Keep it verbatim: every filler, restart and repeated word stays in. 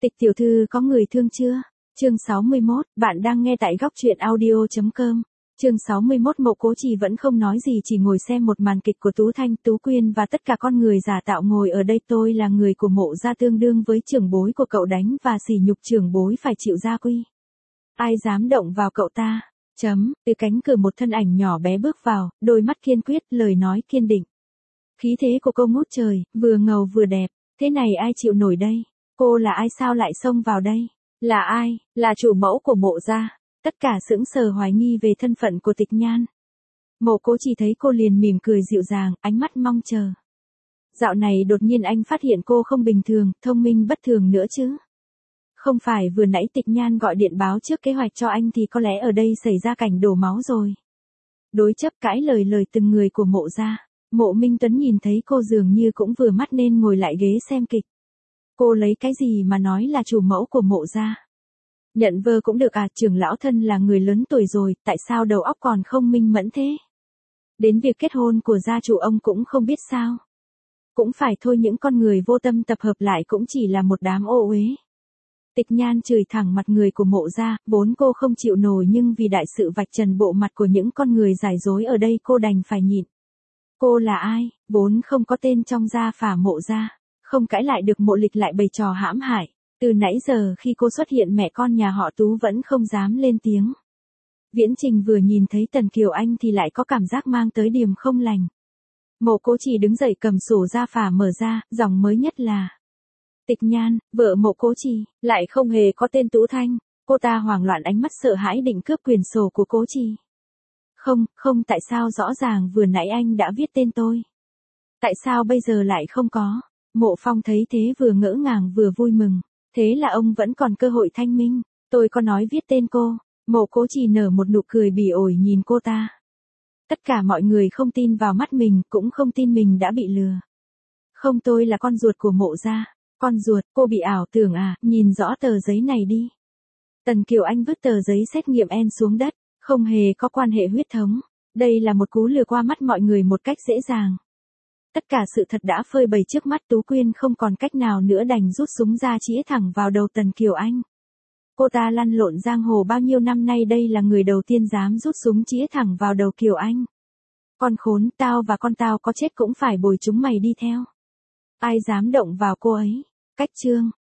Tịch tiểu thư có người thương chưa? Chương sáu mươi mốt, bạn đang nghe tại góc truyện audio chấm com. Chương sáu mươi mốt Mộ Cố Trì vẫn không nói gì, chỉ ngồi xem một màn kịch của Tú Thanh, Tú Quyên và tất cả con người giả tạo ngồi ở đây. Tôi là người của Mộ gia, tương đương với trưởng bối của cậu, đánh và sỉ nhục trưởng bối phải chịu gia quy. Ai dám động vào cậu ta? Chấm, từ cánh cửa một thân ảnh nhỏ bé bước vào, đôi mắt kiên quyết, lời nói kiên định. Khí thế của cô ngút trời, vừa ngầu vừa đẹp, thế này ai chịu nổi đây? Cô là ai, sao lại xông vào đây? Là ai? Là chủ mẫu của Mộ gia. Tất cả sững sờ hoài nghi về thân phận của Tịch Nhan. Mộ Cố chỉ thấy cô liền mỉm cười dịu dàng, ánh mắt mong chờ. Dạo này đột nhiên anh phát hiện cô không bình thường, thông minh bất thường nữa chứ. Không phải vừa nãy Tịch Nhan gọi điện báo trước kế hoạch cho anh thì có lẽ ở đây xảy ra cảnh đổ máu rồi. Đối chấp cãi lời lời từng người của Mộ gia. Mộ Minh Tuấn nhìn thấy cô dường như cũng vừa mắt nên ngồi lại ghế xem kịch. Cô lấy cái gì mà nói là chủ mẫu của Mộ gia? Nhận vơ cũng được à, trưởng lão thân là người lớn tuổi rồi, tại sao đầu óc còn không minh mẫn thế? Đến việc kết hôn của gia chủ ông cũng không biết sao? Cũng phải thôi, những con người vô tâm tập hợp lại cũng chỉ là một đám ô uế. Tịch Nhan chửi thẳng mặt người của Mộ gia, vốn cô không chịu nổi nhưng vì đại sự vạch trần bộ mặt của những con người giải dối ở đây cô đành phải nhịn. Cô là ai? Vốn không có tên trong gia phả Mộ gia, không cãi lại được Mộ Lịch lại bày trò hãm hại. Từ nãy giờ khi cô xuất hiện mẹ con nhà họ Tú vẫn không dám lên tiếng. Viễn Trình vừa nhìn thấy Tần Kiều Anh thì lại có cảm giác mang tới điểm không lành. Mộ Cố chỉ đứng dậy cầm sổ gia phả mở ra, dòng mới nhất là Tịch Nhan, vợ Mộ Cố Trì, lại không hề có tên Tú Thanh. Cô ta hoảng loạn, ánh mắt sợ hãi định cướp quyển sổ của Cố Trì. Không, không, tại sao rõ ràng vừa nãy anh đã viết tên tôi? Tại sao bây giờ lại không có? Mộ Phong thấy thế vừa ngỡ ngàng vừa vui mừng. Thế là ông vẫn còn cơ hội thanh minh. Tôi có nói viết tên cô. Mộ Cố chỉ nở một nụ cười bỉ ổi nhìn cô ta. Tất cả mọi người không tin vào mắt mình, cũng không tin mình đã bị lừa. Không, tôi là con ruột của Mộ gia. Con ruột? Cô bị ảo tưởng à? Nhìn rõ tờ giấy này đi. Tần Kiều Anh vứt tờ giấy xét nghiệm en xuống đất. Không hề có quan hệ huyết thống. Đây là một cú lừa qua mắt mọi người một cách dễ dàng. Tất cả sự thật đã phơi bày trước mắt. Tú Quyên không còn cách nào nữa đành rút súng ra chĩa thẳng vào đầu Tần Kiều Anh. Cô ta lăn lộn giang hồ bao nhiêu năm nay, đây là người đầu tiên dám rút súng chĩa thẳng vào đầu Kiều Anh. Con khốn, tao và con tao có chết cũng phải bồi chúng mày đi theo. Ai dám động vào cô ấy? Cách chương.